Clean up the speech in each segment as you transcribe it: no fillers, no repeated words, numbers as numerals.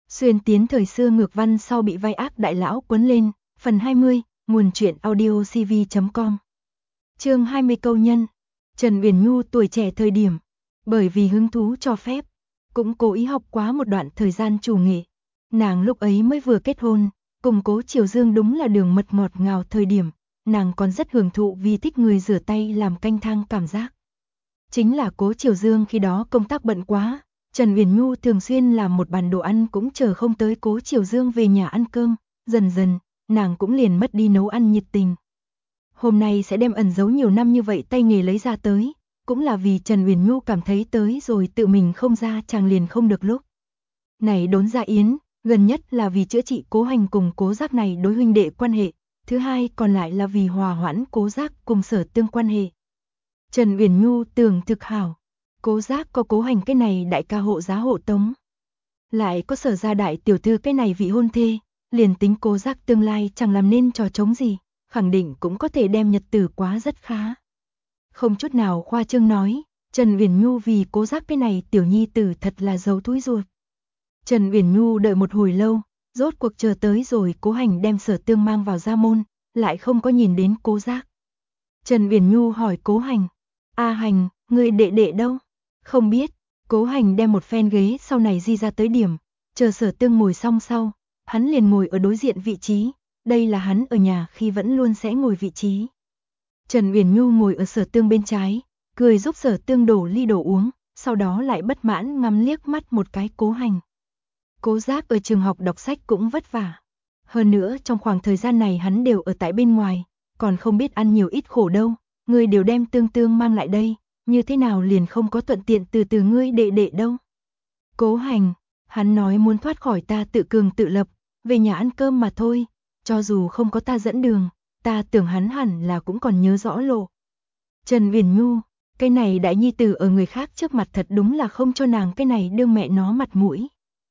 Xuyên tiến thời xưa ngược văn sau bị vai ác đại lão quấn lên, phần 20, nguồn truyện audio cv.com. Chương 20 câu nhân. Trần Uyển Nhu tuổi trẻ thời điểm, bởi vì hứng thú cho phép, cũng cố ý học quá một đoạn thời gian chủ nghệ. Nàng lúc ấy mới vừa kết hôn, cùng Cố Triều Dương đúng là đường mật ngọt ngào thời điểm, nàng còn rất hưởng thụ vì thích người rửa tay làm canh thang cảm giác. Chính là Cố Triều Dương khi đó công tác bận quá, Trần Uyển Nhu thường xuyên làm một bàn đồ ăn cũng chờ không tới Cố Triều Dương về nhà ăn cơm, dần dần, nàng cũng liền mất đi nấu ăn nhiệt tình. Hôm nay sẽ đem ẩn giấu nhiều năm như vậy tay nghề lấy ra tới, cũng là vì Trần Uyển Nhu cảm thấy tới rồi tự mình không ra chàng liền không được lúc. Này đốn ra yến, gần nhất là vì chữa trị Cố Hành cùng Cố Giác này đối huynh đệ quan hệ, thứ hai còn lại là vì hòa hoãn Cố Giác cùng Sở Tương quan hệ. Trần Uyển Nhu tưởng thực hảo, Cố Giác có Cố Hành cái này đại ca hộ giá hộ tống, lại có Sở gia đại tiểu thư cái này vị hôn thê, liền tính Cố Giác tương lai chẳng làm nên trò trống gì, khẳng định cũng có thể đem nhật tử quá rất khá. Không chút nào khoa trương nói, Trần Uyển Nhu vì Cố Giác cái này tiểu nhi tử thật là giấu túi ruột. Trần Uyển Nhu đợi một hồi lâu, rốt cuộc chờ tới rồi Cố Hành đem Sở Tương mang vào gia môn, lại không có nhìn đến Cố Giác. Trần Uyển Nhu hỏi Cố Hành, A Hành, người đệ đệ đâu? Không biết. Cố Hành đem một phen ghế sau này di ra tới điểm, chờ Sở Tương ngồi xong sau, hắn liền ngồi ở đối diện vị trí, đây là hắn ở nhà khi vẫn luôn sẽ ngồi vị trí. Trần Uyển Nhu ngồi ở Sở Tương bên trái, cười giúp Sở Tương đổ ly đồ uống, sau đó lại bất mãn ngắm liếc mắt một cái Cố Hành. Cố Giác ở trường học đọc sách cũng vất vả. Hơn nữa trong khoảng thời gian này hắn đều ở tại bên ngoài, còn không biết ăn nhiều ít khổ đâu, ngươi đều đem Tương Tương mang lại đây, như thế nào liền không có thuận tiện từ ngươi đệ đệ đâu. Cố Hành, hắn nói muốn thoát khỏi ta tự cường tự lập, về nhà ăn cơm mà thôi, cho dù không có ta dẫn đường, ta tưởng hắn hẳn là cũng còn nhớ rõ lộ. Trần Uyển Nhu, cái này đại nhi tử ở người khác trước mặt thật đúng là không cho nàng cái này đương mẹ nó mặt mũi.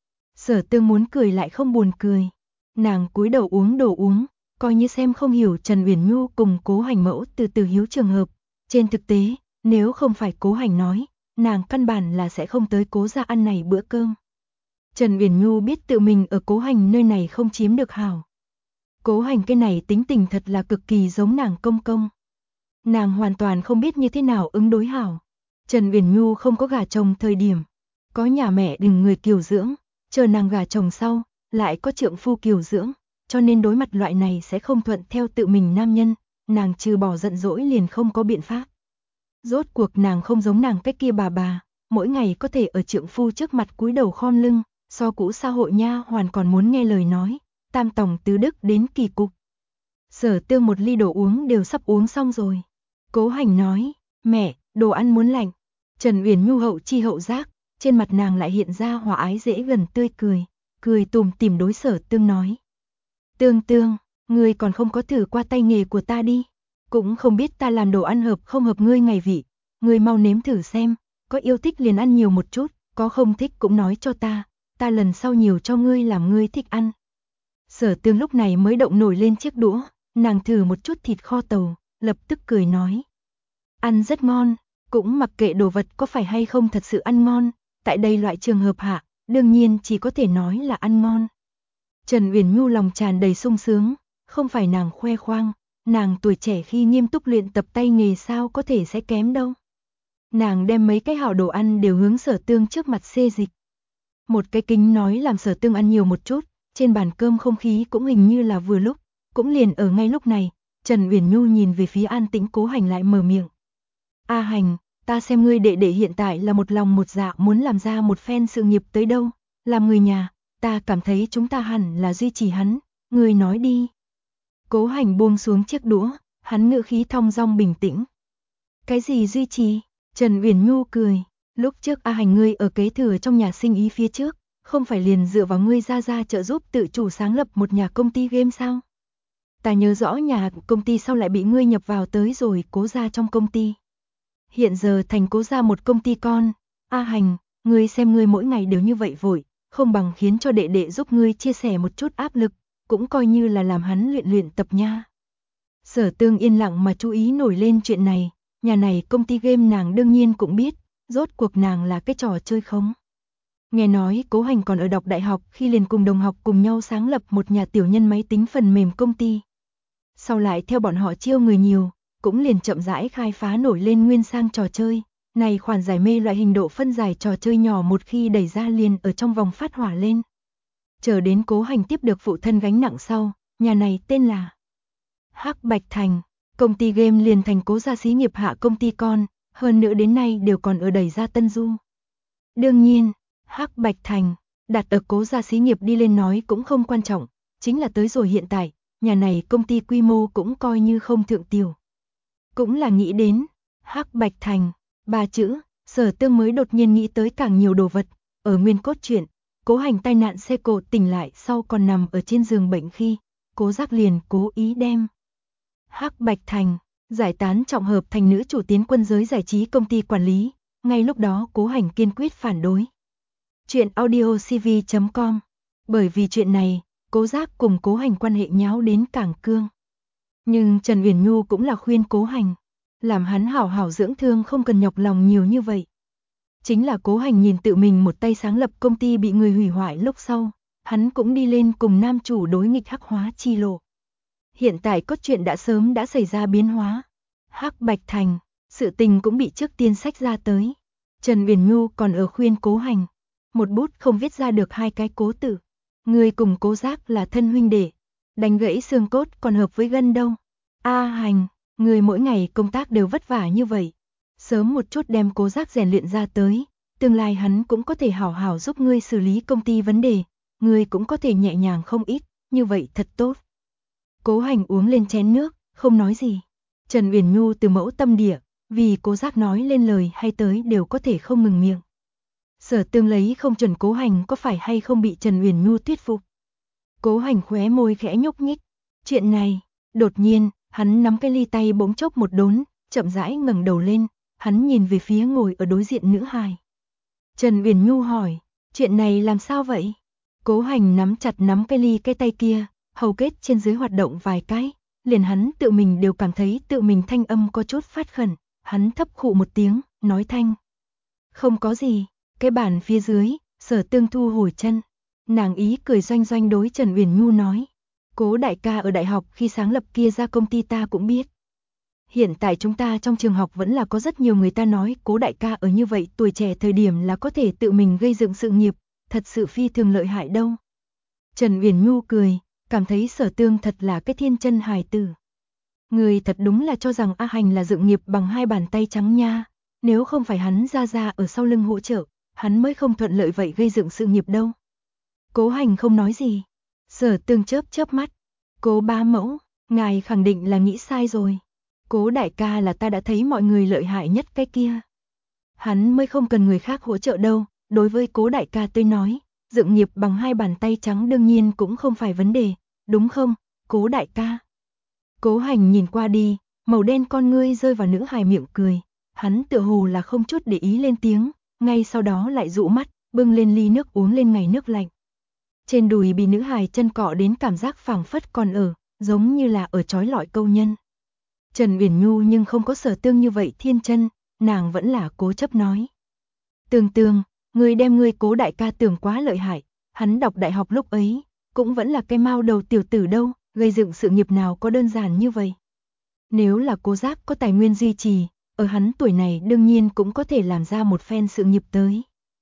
Sở Tương muốn cười lại không buồn cười, nàng cúi đầu uống đồ uống, coi như xem không hiểu Trần Uyển Nhu cùng Cố Hành mẫu từ hiếu trường hợp. Trên thực tế, nếu không phải Cố Hành nói, nàng căn bản là sẽ không tới Cố gia ăn này bữa cơm. Trần Uyển Nhu biết tự mình ở Cố Hành nơi này không chiếm được hảo. Cố Hành cái này tính tình thật là cực kỳ giống nàng công công. Nàng hoàn toàn không biết như thế nào ứng đối hảo. Trần Uyển Nhu không có gả chồng thời điểm, có nhà mẹ đừng người kiều dưỡng, chờ nàng gả chồng sau, lại có trượng phu kiều dưỡng, cho nên đối mặt loại này sẽ không thuận theo tự mình nam nhân, nàng trừ bỏ giận dỗi liền không có biện pháp. Rốt cuộc nàng không giống nàng cái kia bà, mỗi ngày có thể ở trượng phu trước mặt cúi đầu khom lưng, so cũ xã hội nha hoàn còn muốn nghe lời nói, tam tòng tứ đức đến kỳ cục. Sở Tương một ly đồ uống đều sắp uống xong rồi. Cố Hành nói, mẹ, đồ ăn muốn lạnh. Trần Uyển Nhu hậu chi hậu giác, trên mặt nàng lại hiện ra hòa ái dễ gần tươi cười tủm tỉm đối Sở Tương nói. Tương Tương, ngươi còn không có thử qua tay nghề của ta đi, cũng không biết ta làm đồ ăn hợp không hợp ngươi ngày vị, ngươi mau nếm thử xem, có yêu thích liền ăn nhiều một chút, có không thích cũng nói cho ta lần sau nhiều cho ngươi làm ngươi thích ăn. Sở Tương lúc này mới động nổi lên chiếc đũa, nàng thử một chút thịt kho tàu, lập tức cười nói. Ăn rất ngon, cũng mặc kệ đồ vật có phải hay không thật sự ăn ngon, tại đây loại trường hợp hạ, đương nhiên chỉ có thể nói là ăn ngon. Trần Uyển Nhu lòng tràn đầy sung sướng, không phải nàng khoe khoang, nàng tuổi trẻ khi nghiêm túc luyện tập tay nghề sao có thể sẽ kém đâu. Nàng đem mấy cái hảo đồ ăn đều hướng Sở Tương trước mặt xê dịch. Một cái kính nói làm Sở Tương ăn nhiều một chút, trên bàn cơm không khí cũng hình như là vừa lúc, cũng liền ở ngay lúc này, Trần Uyển Nhu nhìn về phía an tĩnh Cố Hành lại mở miệng. A Hành, ta xem ngươi đệ đệ hiện tại là một lòng một dạ muốn làm ra một phen sự nghiệp tới đâu, làm người nhà, ta cảm thấy chúng ta hẳn là duy trì hắn, ngươi nói đi. Cố Hành buông xuống chiếc đũa, hắn ngữ khí thong dong bình tĩnh. Cái gì duy trì? Trần Uyển Nhu cười, lúc trước A Hành ngươi ở kế thừa trong nhà sinh ý phía trước, không phải liền dựa vào ngươi ra trợ giúp tự chủ sáng lập một nhà công ty game sao? Ta nhớ rõ nhà công ty sau lại bị ngươi nhập vào tới rồi Cố gia trong công ty. Hiện giờ thành Cố gia một công ty con, A Hành, ngươi xem ngươi mỗi ngày đều như vậy vội, không bằng khiến cho đệ đệ giúp ngươi chia sẻ một chút áp lực, cũng coi như là làm hắn luyện tập nha. Sở Tương yên lặng mà chú ý nổi lên chuyện này, nhà này công ty game nàng đương nhiên cũng biết, rốt cuộc nàng là cái trò chơi khống. Nghe nói Cố Hành còn ở đọc đại học khi liền cùng đồng học cùng nhau sáng lập một nhà tiểu nhân máy tính phần mềm công ty. Sau lại theo bọn họ chiêu người nhiều, cũng liền chậm rãi khai phá nổi lên nguyên sang trò chơi. Này khoản giải mê loại hình độ phân giải trò chơi nhỏ một khi đẩy ra liền ở trong vòng phát hỏa lên. Chờ đến Cố Hành tiếp được phụ thân gánh nặng sau, nhà này tên là Hắc Bạch Thành, công ty game liền thành Cố gia xí nghiệp hạ công ty con, hơn nữa đến nay đều còn ở đẩy ra Tân Du. Đương nhiên, Hắc Bạch Thành, đặt ở Cố gia xí nghiệp đi lên nói cũng không quan trọng, chính là tới rồi hiện tại, nhà này công ty quy mô cũng coi như không thượng tiểu. Cũng là nghĩ đến, Hắc Bạch Thành, ba chữ, Sở Tương mới đột nhiên nghĩ tới càng nhiều đồ vật, ở nguyên cốt truyện, Cố Hành tai nạn xe cộ tỉnh lại sau còn nằm ở trên giường bệnh khi, Cố Giác liền cố ý đem Hắc Bạch Thành giải tán trọng hợp thành nữ chủ tiến quân giới giải trí công ty quản lý, ngay lúc đó Cố Hành kiên quyết phản đối. Chuyện audiocv.com. Bởi vì chuyện này, Cố Giác cùng Cố Hành quan hệ nháo đến càng cương. Nhưng Trần Uyển Nhu cũng là khuyên Cố Hành, làm hắn hảo hảo dưỡng thương không cần nhọc lòng nhiều như vậy. Chính là Cố Hành nhìn tự mình một tay sáng lập công ty bị người hủy hoại lúc sau, hắn cũng đi lên cùng nam chủ đối nghịch hắc hóa chi lộ. Hiện tại cốt truyện đã sớm đã xảy ra biến hóa. Hắc Bạch Thành, sự tình cũng bị trước tiên sách ra tới. Trần Uyển Nhu còn ở khuyên Cố Hành, một bút không viết ra được hai cái cố tử. Người cùng Cố Giác là thân huynh đệ, đánh gãy xương cốt còn hợp với gân đâu. A Hành, người mỗi ngày công tác đều vất vả như vậy, sớm một chút đem Cố Giác rèn luyện ra tới, tương lai hắn cũng có thể hảo hảo giúp ngươi xử lý công ty vấn đề, ngươi cũng có thể nhẹ nhàng không ít, như vậy thật tốt. Cố Hành uống lên chén nước, không nói gì. Trần Uyển Nhu từ mẫu tâm địa, vì Cố Giác nói lên lời hay tới đều có thể không ngừng miệng. Sở Tương lấy không chuẩn Cố Hành có phải hay không bị Trần Uyển Nhu thuyết phục. Cố Hành khóe môi khẽ nhúc nhích. Chuyện này, đột nhiên, hắn nắm cái ly tay bỗng chốc một đốn, chậm rãi ngẩng đầu lên, hắn nhìn về phía ngồi ở đối diện nữ hài. Trần Uyển Nhu hỏi, chuyện này làm sao vậy? Cố Hành nắm chặt nắm cái ly cái tay kia, hầu kết trên dưới hoạt động vài cái, liền hắn tự mình đều cảm thấy tự mình thanh âm có chút phát khẩn, hắn thấp khụ một tiếng, nói thanh. Không có gì, cái bàn phía dưới, Sở Tương thu hồi chân. Nàng ý cười doanh doanh đối Trần Uyển Nhu nói, Cố đại ca ở đại học khi sáng lập kia ra công ty ta cũng biết. Hiện tại chúng ta trong trường học vẫn là có rất nhiều người ta nói Cố đại ca ở như vậy tuổi trẻ thời điểm là có thể tự mình gây dựng sự nghiệp, thật sự phi thường lợi hại đâu. Trần Uyển Nhu cười, cảm thấy Sở Tương thật là cái thiên chân hài tử. Người thật đúng là cho rằng A Hành là dựng nghiệp bằng hai bàn tay trắng nha, nếu không phải hắn ra ở sau lưng hỗ trợ, hắn mới không thuận lợi vậy gây dựng sự nghiệp đâu. Cố Hành không nói gì. Sở Tương chớp chớp mắt. Cố bá mẫu, ngài khẳng định là nghĩ sai rồi. Cố đại ca là ta đã thấy mọi người lợi hại nhất cái kia. Hắn mới không cần người khác hỗ trợ đâu, đối với Cố đại ca tôi nói, dựng nghiệp bằng hai bàn tay trắng đương nhiên cũng không phải vấn đề, đúng không, Cố đại ca. Cố Hành nhìn qua đi, màu đen con ngươi rơi vào nữ hài miệng cười, hắn tựa hồ là không chút để ý lên tiếng, ngay sau đó lại dụ mắt, bưng lên ly nước uống lên ngày nước lạnh. Trên đùi bị nữ hài chân cọ đến cảm giác phảng phất còn ở, giống như là ở trói lọi câu nhân. Trần Uyển Nhu nhưng không có Sở Tương như vậy thiên chân, nàng vẫn là cố chấp nói. Tương, ngươi đem ngươi Cố đại ca tưởng quá lợi hại, hắn đọc đại học lúc ấy, cũng vẫn là cái mao đầu tiểu tử đâu, gây dựng sự nghiệp nào có đơn giản như vậy. Nếu là Cố Giác có tài nguyên duy trì, ở hắn tuổi này đương nhiên cũng có thể làm ra một phen sự nghiệp tới.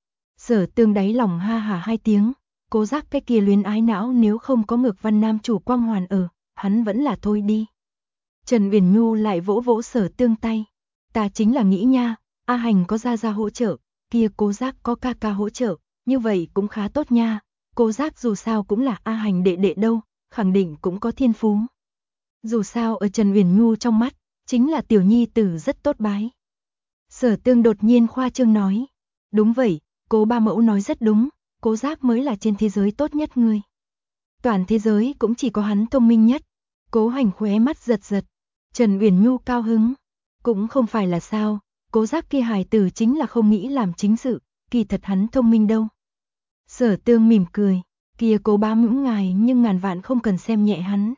Sở Tương đáy lòng ha hả hai tiếng, Cố Giác cái kia luyến ái não nếu không có Ngược Văn nam chủ quang hoàn ở, hắn vẫn là thôi đi. Trần Uyển Nhu lại vỗ vỗ Sở Tương tay, ta chính là nghĩ nha, A Hành có ra hỗ trợ, kia Cố Giác có ca ca hỗ trợ, như vậy cũng khá tốt nha, Cố Giác dù sao cũng là A Hành đệ đệ đâu, khẳng định cũng có thiên phú. Dù sao ở Trần Uyển Nhu trong mắt, chính là tiểu nhi tử rất tốt bái. Sở Tương đột nhiên khoa trương nói, đúng vậy, Cố ba mẫu nói rất đúng, Cố Giác mới là trên thế giới tốt nhất người. Toàn thế giới cũng chỉ có hắn thông minh nhất. Cố Hành khóe mắt giật giật. Trần Uyển Nhu cao hứng. Cũng không phải là sao, Cố Giác kia hài tử chính là không nghĩ làm chính sự, kỳ thật hắn thông minh đâu. Sở Tương mỉm cười, kia Cố bá mẫu ngài nhưng ngàn vạn không cần xem nhẹ hắn.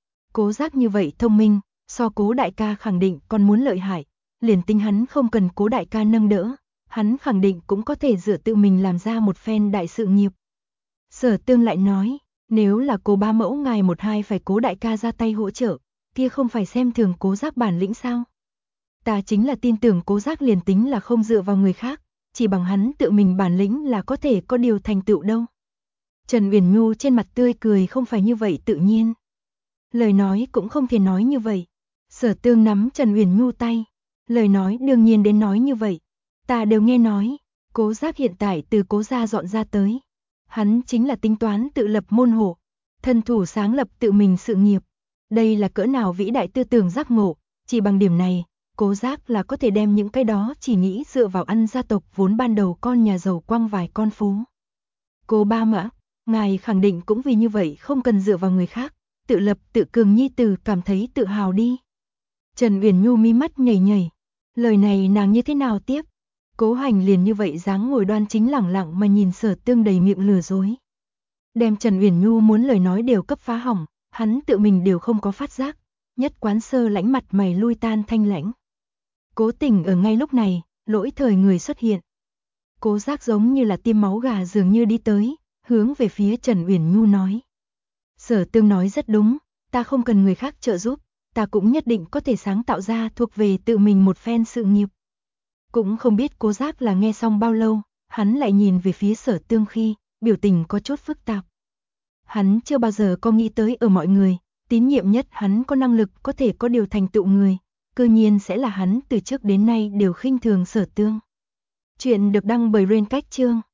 Cố Giác như vậy thông minh, so Cố đại ca khẳng định còn muốn lợi hại, liền tính hắn không cần Cố đại ca nâng đỡ, hắn khẳng định cũng có thể dựa tự mình làm ra một phen đại sự nghiệp. Sở Tương lại nói, nếu là Cố bá mẫu ngài một hai phải Cố đại ca ra tay hỗ trợ, kia không phải xem thường Cố Giác bản lĩnh sao? Ta chính là tin tưởng Cố Giác liền tính là không dựa vào người khác, chỉ bằng hắn tự mình bản lĩnh là có thể có điều thành tựu đâu. Trần Uyển Nhu trên mặt tươi cười không phải như vậy tự nhiên. Lời nói cũng không thể nói như vậy. Sở Tương nắm Trần Uyển Nhu tay. Lời nói đương nhiên đến nói như vậy. Ta đều nghe nói, Cố Giác hiện tại từ Cố gia dọn ra tới. Hắn chính là tính toán tự lập môn hộ, thân thủ sáng lập tự mình sự nghiệp. Đây là cỡ nào vĩ đại tư tưởng giác ngộ, chỉ bằng điểm này, Cố Giác là có thể đem những cái đó chỉ nghĩ dựa vào ăn gia tộc vốn ban đầu con nhà giàu quăng vài con phố. Cố ba mã, ngài khẳng định cũng vì như vậy không cần dựa vào người khác, tự lập tự cường nhi tử cảm thấy tự hào đi. Trần Uyển Nhu mi mắt nhảy nhảy, lời này nàng như thế nào tiếp? Cố Hành liền như vậy dáng ngồi đoan chính lẳng lặng mà nhìn Sở Tương đầy miệng lừa dối. Đem Trần Uyển Nhu muốn lời nói đều cấp phá hỏng, hắn tự mình đều không có phát giác, nhất quán sơ lãnh mặt mày lui tan thanh lãnh. Cố Tình ở ngay lúc này, lỗi thời người xuất hiện. Cố Giác giống như là tiêm máu gà dường như đi tới, hướng về phía Trần Uyển Nhu nói. Sở Tương nói rất đúng, ta không cần người khác trợ giúp, ta cũng nhất định có thể sáng tạo ra thuộc về tự mình một phen sự nghiệp. Cũng không biết Cố Giác là nghe xong bao lâu, hắn lại nhìn về phía Sở Tương khi, biểu tình có chút phức tạp. Hắn chưa bao giờ có nghĩ tới ở mọi người, tín nhiệm nhất hắn có năng lực có thể có điều thành tựu người, cư nhiên sẽ là hắn từ trước đến nay đều khinh thường Sở Tương. Chuyện được đăng bởi Rain Cách Chương.